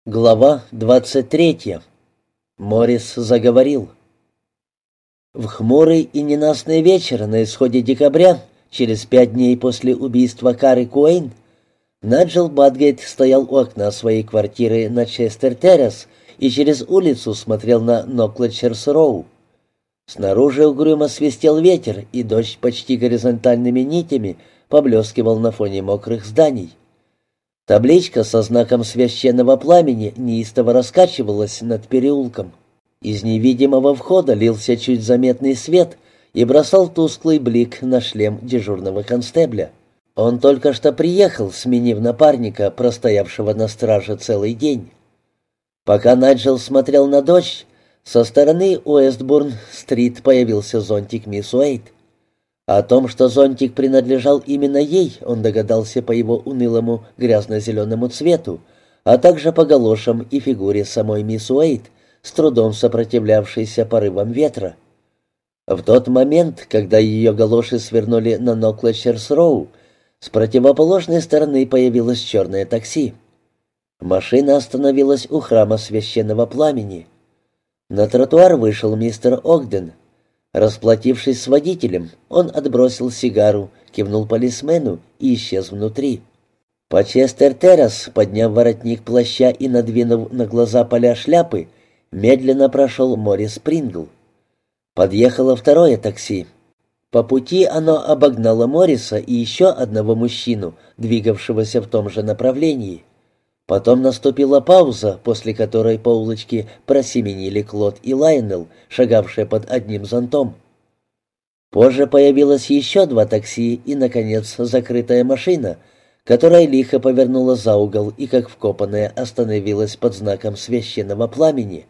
Глава 23. Моррис заговорил. В хмурый и ненастный вечер на исходе декабря, через 5 дней после убийства Кары Куэйн, Найджел Бадгейт стоял у окна своей квартиры на Честер-Террас и через улицу смотрел на Ноклетчерс-Роу. Снаружи угрюмо свистел ветер, и дождь почти горизонтальными нитями поблескивал на фоне мокрых зданий. Табличка со знаком священного пламени неистово раскачивалась над переулком. Из невидимого входа лился чуть заметный свет и бросал тусклый блик на шлем дежурного констебля. Он только что приехал, сменив напарника, простоявшего на страже целый день. Пока Найджел смотрел на дождь, со стороны Уэстбурн-стрит появился зонтик мисс Уэйт. О том, что зонтик принадлежал именно ей, он догадался по его унылому грязно-зеленому цвету, а также по галошам и фигуре самой мисс Уэйт, с трудом сопротивлявшейся порывам ветра. В тот момент, когда ее галоши свернули на Ноклетчерс-Роу, с противоположной стороны появилось черное такси. Машина остановилась у храма священного пламени. На тротуар вышел мистер Огден. Расплатившись с водителем, он отбросил сигару, кивнул полисмену и исчез внутри. По Честер-Террас, подняв воротник плаща и надвинув на глаза поля шляпы, медленно прошел Моррис Прингл. Подъехало второе такси. По пути оно обогнало Морриса и еще одного мужчину, двигавшегося в том же направлении. Потом наступила пауза, после которой по улочке просеменили Клод и Лайонелл, шагавшие под одним зонтом. Позже появилось еще 2 такси и, наконец, закрытая машина, которая лихо повернула за угол и, как вкопанная, остановилась под знаком священного пламени.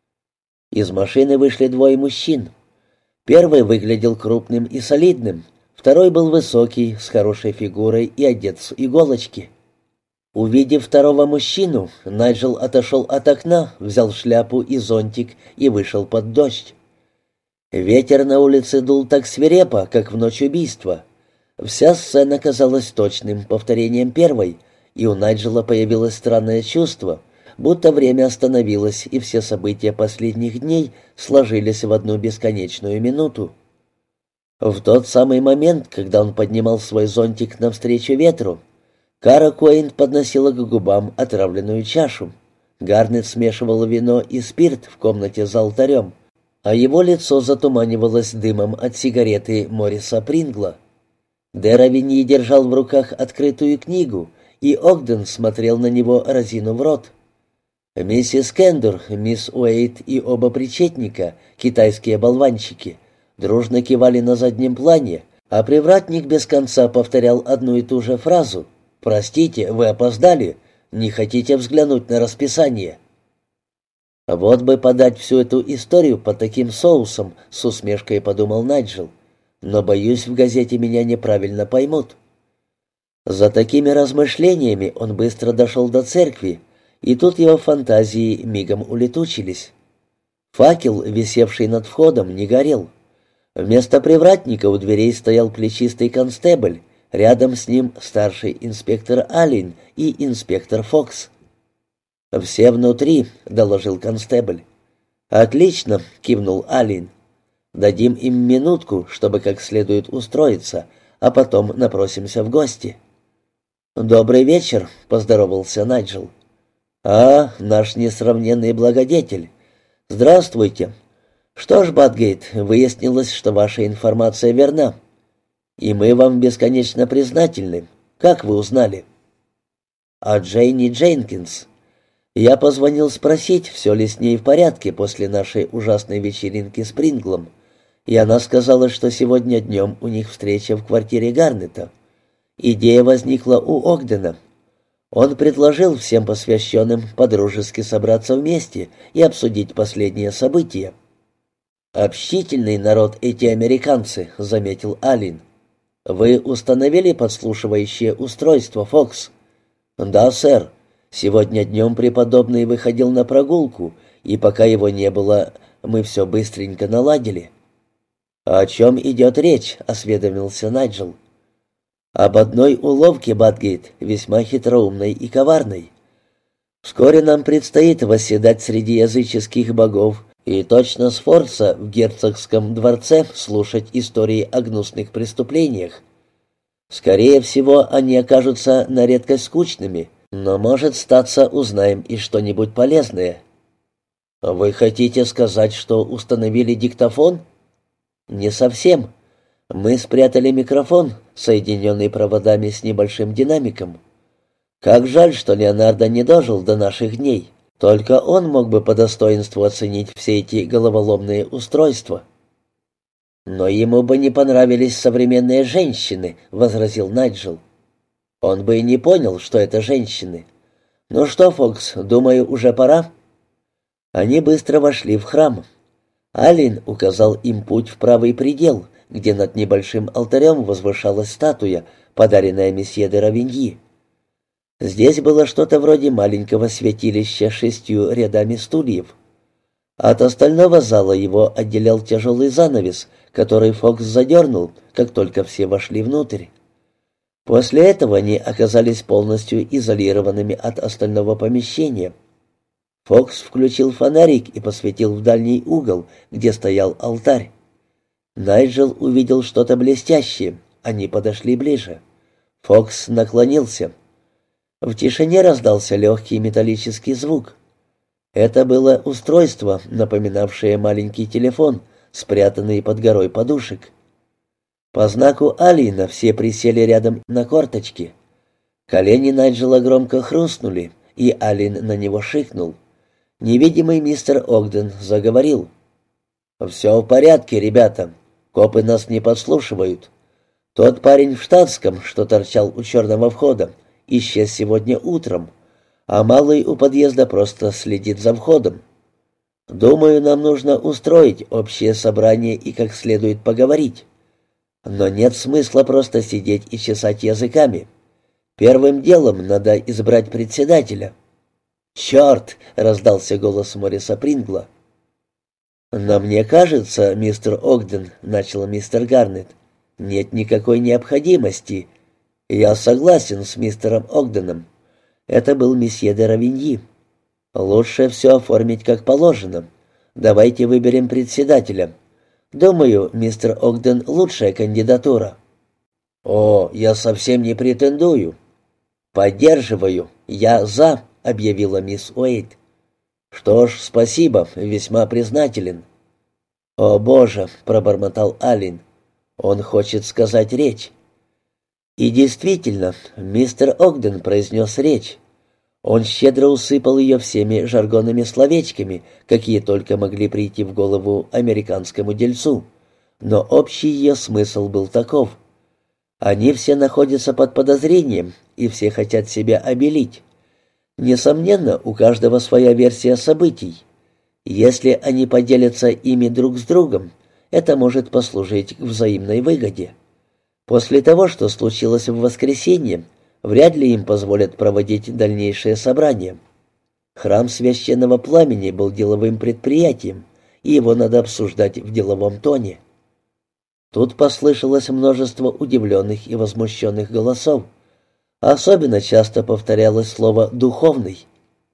Из машины вышли 2 мужчин. Первый выглядел крупным и солидным, второй был высокий, с хорошей фигурой и одет с иголочки. Увидев второго мужчину, Найджел отошел от окна, взял шляпу и зонтик и вышел под дождь. Ветер на улице дул так свирепо, как в ночь убийства. Вся сцена казалась точным повторением первой, и у Найджела появилось странное чувство, будто время остановилось, и все события последних дней сложились в одну бесконечную минуту. В тот самый момент, когда он поднимал свой зонтик навстречу ветру, Кара Куэйн подносила к губам отравленную чашу. Гарнет смешивал вино и спирт в комнате за алтарем, а его лицо затуманивалось дымом от сигареты Морриса Прингла. Деравиньи держал в руках открытую книгу, и Огден смотрел на него, разинув рот. Миссис Кендур, мисс Уэйт и оба причетника, китайские болванчики, дружно кивали на заднем плане, а привратник без конца повторял одну и ту же фразу: «Простите, вы опоздали. Не хотите взглянуть на расписание?» «Вот бы подать всю эту историю под таким соусом», — с усмешкой подумал Найджел. «Но, боюсь, в газете меня неправильно поймут». За такими размышлениями он быстро дошел до церкви, и тут его фантазии мигом улетучились. Факел, висевший над входом, не горел. Вместо привратника у дверей стоял плечистый констебль. Рядом с ним старший инспектор Аллен и инспектор Фокс. «Все внутри», — доложил констебль. «Отлично», — кивнул Аллен. «Дадим им минутку, чтобы как следует устроиться, а потом напросимся в гости». «Добрый вечер», — поздоровался Найджел. «А, наш несравненный благодетель. Здравствуйте. Что ж, Бадгейт, выяснилось, что ваша информация верна. И мы вам бесконечно признательны. Как вы узнали?» «А Джейни Дженкинс. Я позвонил спросить, все ли с ней в порядке после нашей ужасной вечеринки с Принглом, и она сказала, что сегодня днем у них встреча в квартире Гарнета. Идея возникла у Огдена. Он предложил всем посвященным подружески собраться вместе и обсудить последние события». «Общительный народ эти американцы», — заметил Аллен. «Вы установили подслушивающее устройство, Фокс?» «Да, сэр. Сегодня днем преподобный выходил на прогулку, и пока его не было, мы все быстренько наладили». «О чем идет речь?» — осведомился Найджел. «Об одной уловке, Бадгейт, весьма хитроумной и коварной. Вскоре нам предстоит восседать среди языческих богов и точно Сфорца в герцогском дворце слушать истории о гнусных преступлениях. Скорее всего, они окажутся на редкость скучными, но, может, статься, узнаем и что-нибудь полезное. Вы хотите сказать, что установили диктофон? Не совсем. Мы спрятали микрофон, соединенный проводами с небольшим динамиком. Как жаль, что Леонардо не дожил до наших дней. Только он мог бы по достоинству оценить все эти головоломные устройства. «Но ему бы не понравились современные женщины», — возразил Найджел. «Он бы и не понял, что это женщины. Ну что, Фокс, думаю, уже пора?» Они быстро вошли в храм. Аллен указал им путь в правый предел, где над небольшим алтарем возвышалась статуя, подаренная месье де Равиньи. Здесь было что-то вроде маленького святилища с 6 рядами стульев. От остального зала его отделял тяжелый занавес, который Фокс задернул, как только все вошли внутрь. После этого они оказались полностью изолированными от остального помещения. Фокс включил фонарик и посветил в дальний угол, где стоял алтарь. Найджел увидел что-то блестящее. Они подошли ближе. Фокс наклонился. В тишине раздался легкий металлический звук. Это было устройство, напоминавшее маленький телефон, спрятанный под горой подушек. По знаку Алина все присели рядом на корточки. Колени Найджела громко хрустнули, и Алин на него шикнул. Невидимый мистер Огден заговорил. «Все в порядке, ребята. Копы нас не подслушивают. Тот парень в штатском, что торчал у черного входа, исчез сегодня утром, а малый у подъезда просто следит за входом. Думаю, нам нужно устроить общее собрание и как следует поговорить. Но нет смысла просто сидеть и чесать языками. Первым делом надо избрать председателя». «Черт!» — раздался голос Морриса Прингла. «Но мне кажется, мистер Огден, — начал мистер Гарнет, — нет никакой необходимости. Я согласен с мистером Огденом. Это был месье де Равиньи. Лучше все оформить как положено. Давайте выберем председателя. Думаю, мистер Огден — лучшая кандидатура». «О, я совсем не претендую». «Поддерживаю. Я за», — объявила мисс Уэйт. «Что ж, спасибо, весьма признателен». «О, Боже!» — пробормотал Аллен. «Он хочет сказать речь». И действительно, мистер Огден произнес речь. Он щедро усыпал ее всеми жаргонными словечками, какие только могли прийти в голову американскому дельцу. Но общий ее смысл был таков. Они все находятся под подозрением, и все хотят себя обелить. Несомненно, у каждого своя версия событий. Если они поделятся ими друг с другом, это может послужить к взаимной выгоде. После того, что случилось в воскресенье, вряд ли им позволят проводить дальнейшее собрание. Храм священного пламени был деловым предприятием, и его надо обсуждать в деловом тоне. Тут послышалось множество удивленных и возмущенных голосов. Особенно часто повторялось слово «духовный».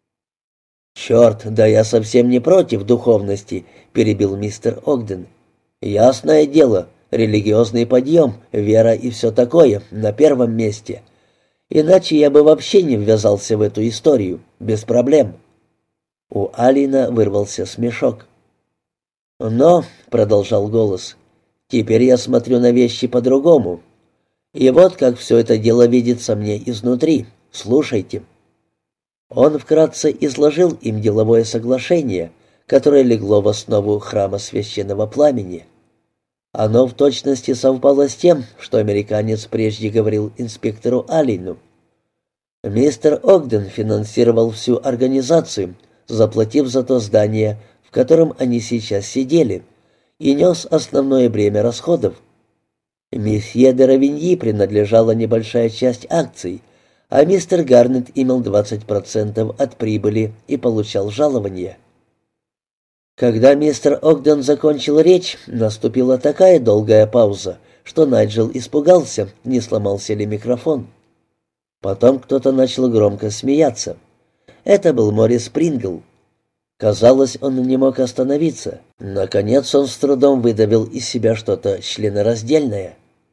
«Черт, да я совсем не против духовности», — перебил мистер Огден. «Ясное дело, религиозный подъем, вера и все такое на первом месте. Иначе я бы вообще не ввязался в эту историю, без проблем». У Алина вырвался смешок. «Но», — продолжал голос, — «теперь я смотрю на вещи по-другому. И вот как все это дело видится мне изнутри. Слушайте». Он вкратце изложил им деловое соглашение, которое легло в основу храма священного пламени. Оно в точности совпало с тем, что американец прежде говорил инспектору Аллену. Мистер Огден финансировал всю организацию, заплатив за то здание, в котором они сейчас сидели, и нес основное бремя расходов. Месье де Равиньи принадлежала небольшая часть акций, а мистер Гарнет имел 20% от прибыли и получал жалование. Когда мистер Огден закончил речь, наступила такая долгая пауза, что Найджел испугался, не сломался ли микрофон. Потом кто-то начал громко смеяться. Это был Моррис Прингл. Казалось, он не мог остановиться. Наконец он с трудом выдавил из себя что-то членораздельное.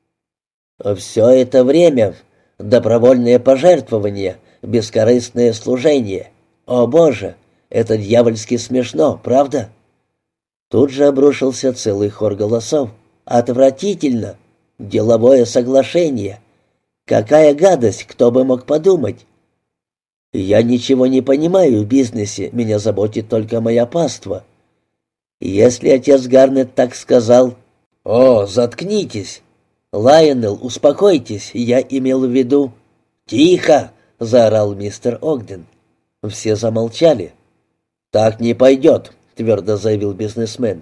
«Все это время добровольные пожертвования, бескорыстное служение. О, Боже, это дьявольски смешно, правда?» Тут же обрушился целый хор голосов. «Отвратительно! Деловое соглашение! Какая гадость, кто бы мог подумать!» «Я ничего не понимаю в бизнесе, меня заботит только моя паства. Если отец Гарнет так сказал...» «О, заткнитесь! Лайонелл, успокойтесь, я имел в виду...» «Тихо!» — заорал мистер Огден. Все замолчали. «Так не пойдет», — твердо заявил бизнесмен.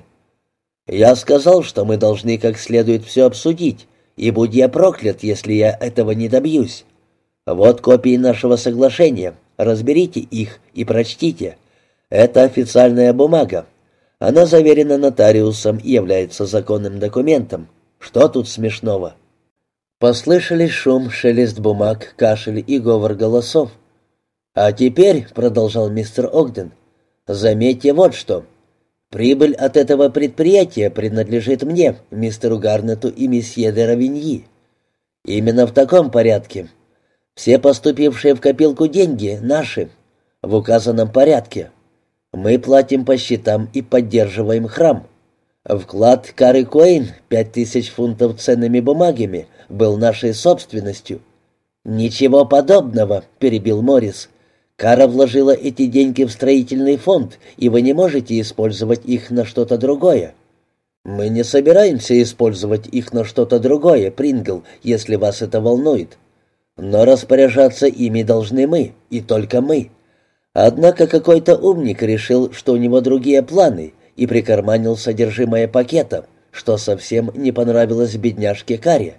«Я сказал, что мы должны как следует все обсудить, и будь я проклят, если я этого не добьюсь. Вот копии нашего соглашения, разберите их и прочтите. Это официальная бумага. Она заверена нотариусом и является законным документом. Что тут смешного?» Послышались шум, шелест бумаг, кашель и говор голосов. «А теперь», — продолжал мистер Огден, — «заметьте вот что. Прибыль от этого предприятия принадлежит мне, мистеру Гарнету и месье де Равиньи. Именно в таком порядке. Все поступившие в копилку деньги наши, в указанном порядке. Мы платим по счетам и поддерживаем храм. Вклад Кары Куэйн, 5000 фунтов ценными бумагами, был нашей собственностью». «Ничего подобного», — перебил Моррис. «Кара вложила эти деньги в строительный фонд, и вы не можете использовать их на что-то другое». «Мы не собираемся использовать их на что-то другое, Прингл, если вас это волнует. Но распоряжаться ими должны мы, и только мы. Однако какой-то умник решил, что у него другие планы, и прикарманил содержимое пакета, что совсем не понравилось бедняжке Каре».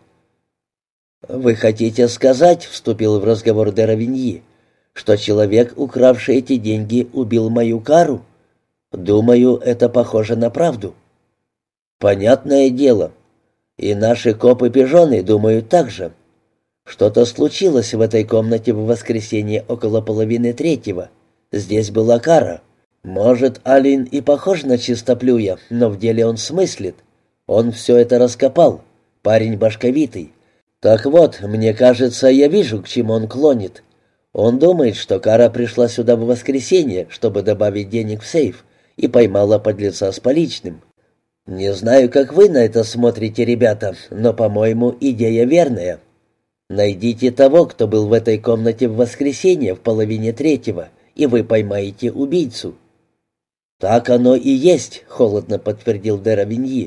«Вы хотите сказать, — вступил в разговор де Равиньи, — что человек, укравший эти деньги, убил мою Кару? Думаю, это похоже на правду». «Понятное дело. И наши копы-пижоны думают так же. Что-то случилось в этой комнате в воскресенье около 2:30. Здесь была Кара. Может, Алин и похож на чистоплюя, но в деле он смыслит. Он все это раскопал. Парень башковитый. Так вот, мне кажется, я вижу, к чему он клонит. Он думает, что Кара пришла сюда в воскресенье, чтобы добавить денег в сейф, и поймала подлеца с поличным. Не знаю, как вы на это смотрите, ребята, но, по-моему, идея верная. Найдите того, кто был в этой комнате в воскресенье в 2:30, и вы поймаете убийцу». «Так оно и есть», — холодно подтвердил де Равиньи.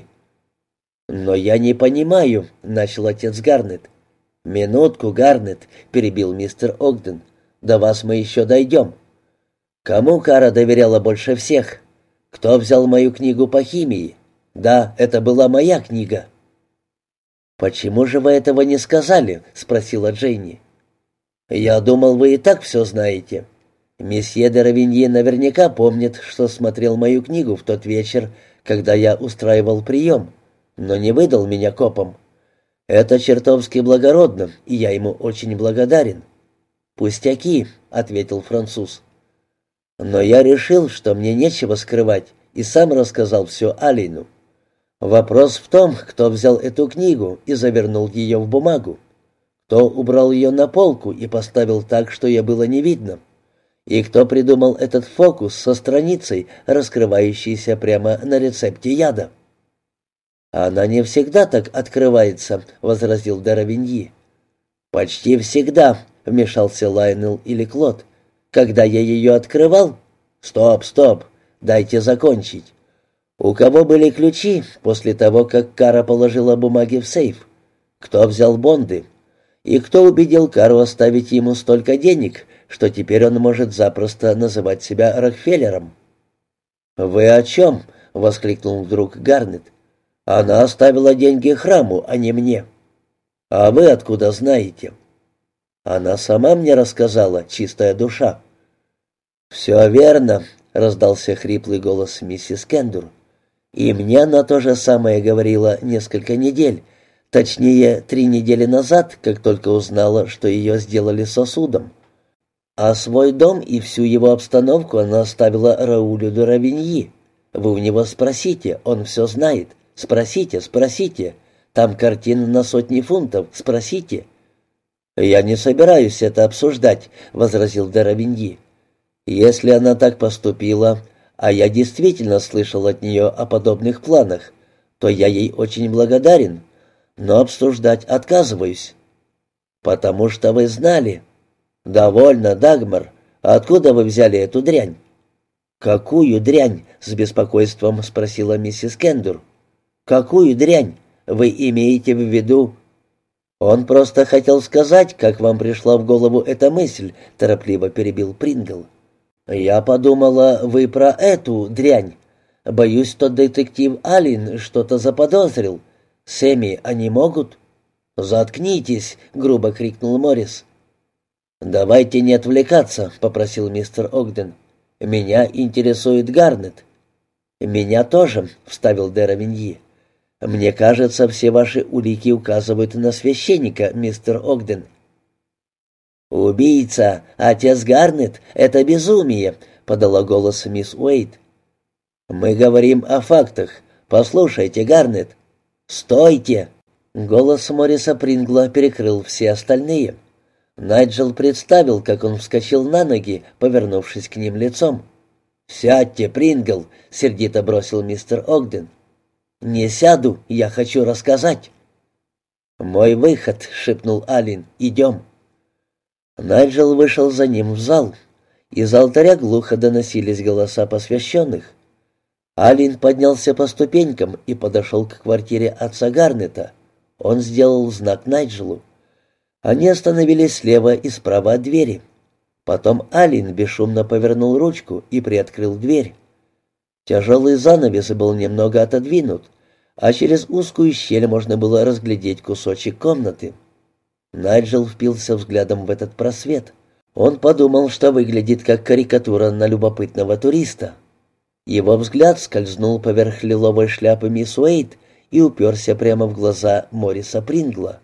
«Но я не понимаю», — начал отец Гарнет. «Минутку, Гарнет», — перебил мистер Огден. «До вас мы еще дойдем. Кому Кара доверяла больше всех? Кто взял мою книгу по химии? Да, это была моя книга». «Почему же вы этого не сказали?» — спросила Дженни. «Я думал, вы и так все знаете. Месье де Равиньи наверняка помнит, что смотрел мою книгу в тот вечер, когда я устраивал прием, но не выдал меня копам. Это чертовски благородно, и я ему очень благодарен». «Пустяки», — ответил француз. «Но я решил, что мне нечего скрывать, и сам рассказал все Алину. Вопрос в том, кто взял эту книгу и завернул ее в бумагу, кто убрал ее на полку и поставил так, что ее было не видно, и кто придумал этот фокус со страницей, раскрывающейся прямо на рецепте яда». «Она не всегда так открывается», — возразил де Равиньи. «Почти всегда», — вмешался Лайонелл или Клод. «Когда я ее открывал...» «Стоп, дайте закончить. У кого были ключи после того, как Кара положила бумаги в сейф? Кто взял бонды? И кто убедил Кару оставить ему столько денег, что теперь он может запросто называть себя Рокфеллером?» «Вы о чем?» — воскликнул вдруг Гарнет. «Она оставила деньги храму, а не мне». «А вы откуда знаете?» «Она сама мне рассказала, чистая душа». «Все верно», — раздался хриплый голос миссис Кендур. «И мне она то же самое говорила несколько недель, точнее, 3 недели назад, как только узнала, что ее сделали сосудом». А свой дом и всю его обстановку она оставила Раулю де Равиньи. Вы у него спросите, он все знает. Спросите, спросите. Там картины на сотни фунтов, спросите». «Я не собираюсь это обсуждать», — возразил де Равиньи. «Если она так поступила, а я действительно слышал от нее о подобных планах, то я ей очень благодарен, но обсуждать отказываюсь». «Потому что вы знали». «Довольно, Дагмар. Откуда вы взяли эту дрянь?» «Какую дрянь?» — с беспокойством спросила миссис Кендур. «Какую дрянь? Вы имеете в виду...» «Он просто хотел сказать, как вам пришла в голову эта мысль», — торопливо перебил Прингл. «Я подумала, вы про эту дрянь. Боюсь, тот детектив Аллен что-то заподозрил. Сэмми, они могут?» «Заткнитесь», — грубо крикнул Моррис. «Давайте не отвлекаться», — попросил мистер Огден. «Меня интересует Гарнет». «Меня тоже», — вставил де Равиньи. «Мне кажется, все ваши улики указывают на священника, мистер Огден». «Убийца, отец Гарнет, это безумие», — подала голос мисс Уэйт. «Мы говорим о фактах. Послушайте, Гарнет». «Стойте!» Голос Морриса Прингла перекрыл все остальные. Найджел представил, как он вскочил на ноги, повернувшись к ним лицом. «Сядьте, Прингл», — сердито бросил мистер Огден. «Не сяду, я хочу рассказать». «Мой выход», — шепнул Аллен, — «идем». Найджел вышел за ним в зал. Из алтаря глухо доносились голоса посвященных. Аллен поднялся по ступенькам и подошел к квартире отца Гарнета. Он сделал знак Найджелу. Они остановились слева и справа от двери. Потом Аллен бесшумно повернул ручку и приоткрыл дверь. Тяжелый занавес был немного отодвинут, а через узкую щель можно было разглядеть кусочек комнаты. Найджел впился взглядом в этот просвет. Он подумал, что выглядит как карикатура на любопытного туриста. Его взгляд скользнул поверх лиловой шляпы мисс Уэйт и уперся прямо в глаза Морриса Прингла.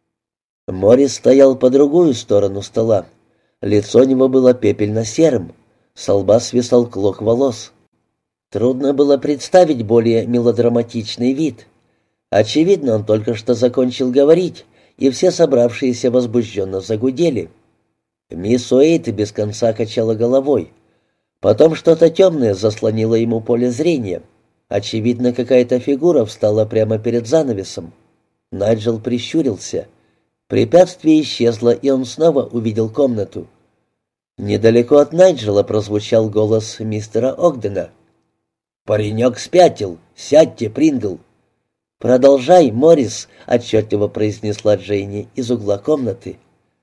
Моррис стоял по другую сторону стола. Лицо у него было пепельно-серым, с лба свисал клок волос. Трудно было представить более мелодраматичный вид. Очевидно, он только что закончил говорить, и все собравшиеся возбужденно загудели. Мисс Уэйт без конца качала головой. Потом что-то темное заслонило ему поле зрения. Очевидно, какая-то фигура встала прямо перед занавесом. Найджел прищурился. Препятствие исчезло, и он снова увидел комнату. Недалеко от Найджела прозвучал голос мистера Огдена. «Паренек спятил. Сядьте, Прингл». «Продолжай, Моррис», — отчетливо произнесла Джейни из угла комнаты.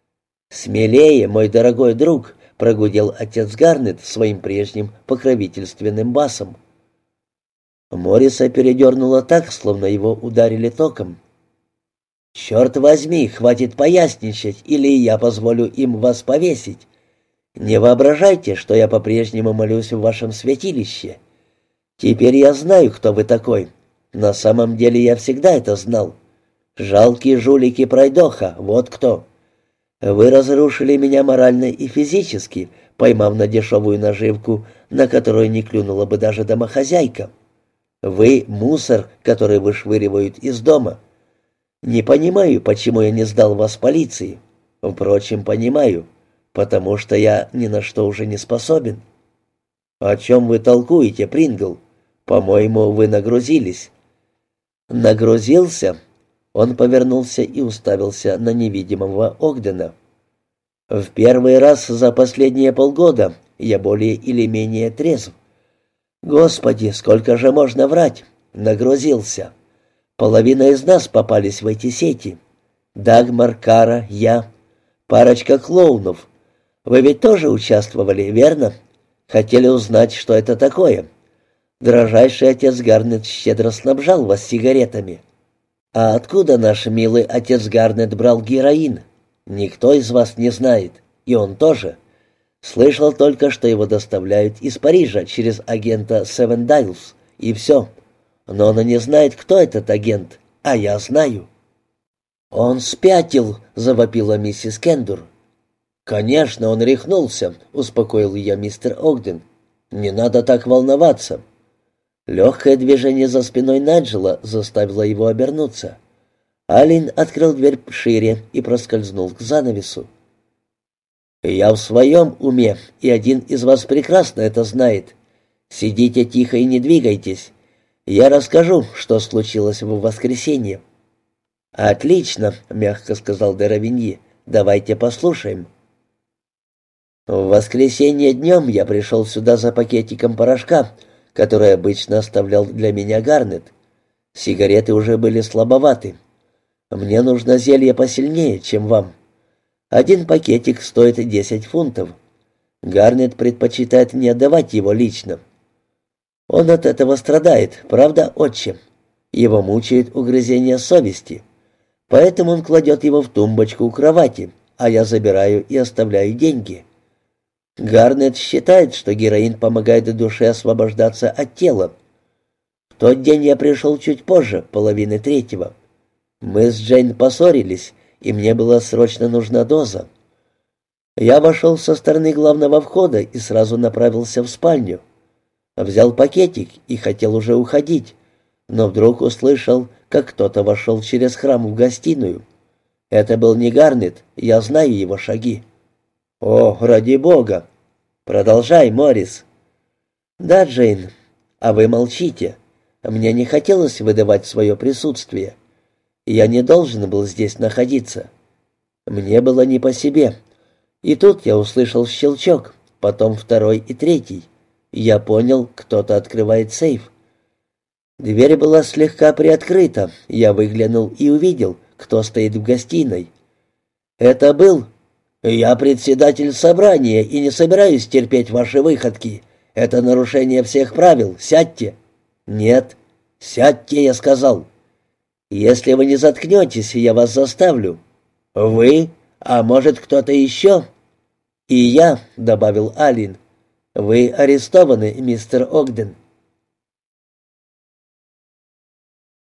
«Смелее, мой дорогой друг», — прогудел отец Гарнет своим прежним покровительственным басом. Морриса передернуло так, словно его ударили током. «Черт возьми, хватит поясничать, или я позволю им вас повесить. Не воображайте, что я по-прежнему молюсь в вашем святилище. Теперь я знаю, кто вы такой. На самом деле я всегда это знал. Жалкие жулики пройдоха, вот кто. Вы разрушили меня морально и физически, поймав на дешевую наживку, на которую не клюнула бы даже домохозяйка. Вы — мусор, который вышвыривают из дома. Не понимаю, почему я не сдал вас полиции. Впрочем, понимаю, потому что я ни на что уже не способен». «О чем вы толкуете, Прингл? По-моему, вы нагрузились». «Нагрузился?» Он повернулся и уставился на невидимого Огдена. «В первый раз за последние полгода я более или менее трезв. Господи, сколько же можно врать? Нагрузился. Половина из нас попались в эти сети. Дагмар, Кара, я. Парочка клоунов. Вы ведь тоже участвовали, верно? Хотели узнать, что это такое. Дрожайший отец Гарнет щедро снабжал вас сигаретами. А откуда наш милый отец Гарнет брал героин? Никто из вас не знает. И он тоже. Слышал только, что его доставляют из Парижа через агента Севен Дайлс. И все. Но он не знает, кто этот агент. А я знаю». «Он спятил», — завопила миссис Кендур. «Конечно, он рехнулся», — успокоил я мистер Огден. «Не надо так волноваться». Легкое движение за спиной Найджела заставило его обернуться. Алин открыл дверь шире и проскользнул к занавесу. «Я в своем уме, и один из вас прекрасно это знает. Сидите тихо и не двигайтесь. Я расскажу, что случилось в воскресенье». «Отлично», — мягко сказал де Равиньи. «Давайте послушаем». «В воскресенье днем я пришел сюда за пакетиком порошка, который обычно оставлял для меня Гарнет. Сигареты уже были слабоваты. Мне нужно зелье посильнее, чем вам. Один пакетик стоит 10 фунтов. Гарнет предпочитает не отдавать его лично. Он от этого страдает, правда, отче? Его мучает угрызение совести. Поэтому он кладет его в тумбочку у кровати, а я забираю и оставляю деньги. Гарнет считает, что героин помогает душе освобождаться от тела. В тот день я пришел чуть позже, 2:30. Мы с Джейн поссорились, и мне была срочно нужна доза. Я вошел со стороны главного входа и сразу направился в спальню. Взял пакетик и хотел уже уходить, но вдруг услышал, как кто-то вошел через храм в гостиную. Это был не Гарнет, я знаю его шаги. «О, ради бога! Продолжай, Моррис!» «Да, Джейн, а вы молчите. Мне не хотелось выдавать свое присутствие. Я не должен был здесь находиться. Мне было не по себе. И тут я услышал щелчок, потом второй и третий. Я понял, кто-то открывает сейф. Дверь была слегка приоткрыта. Я выглянул и увидел, кто стоит в гостиной. Это был... «Я председатель собрания и не собираюсь терпеть ваши выходки. Это нарушение всех правил. Сядьте». «Нет». «Сядьте», я сказал. «Если вы не заткнетесь, я вас заставлю». «Вы? А может, кто-то еще?» «И я», — добавил Алин. «Вы арестованы, мистер Огден».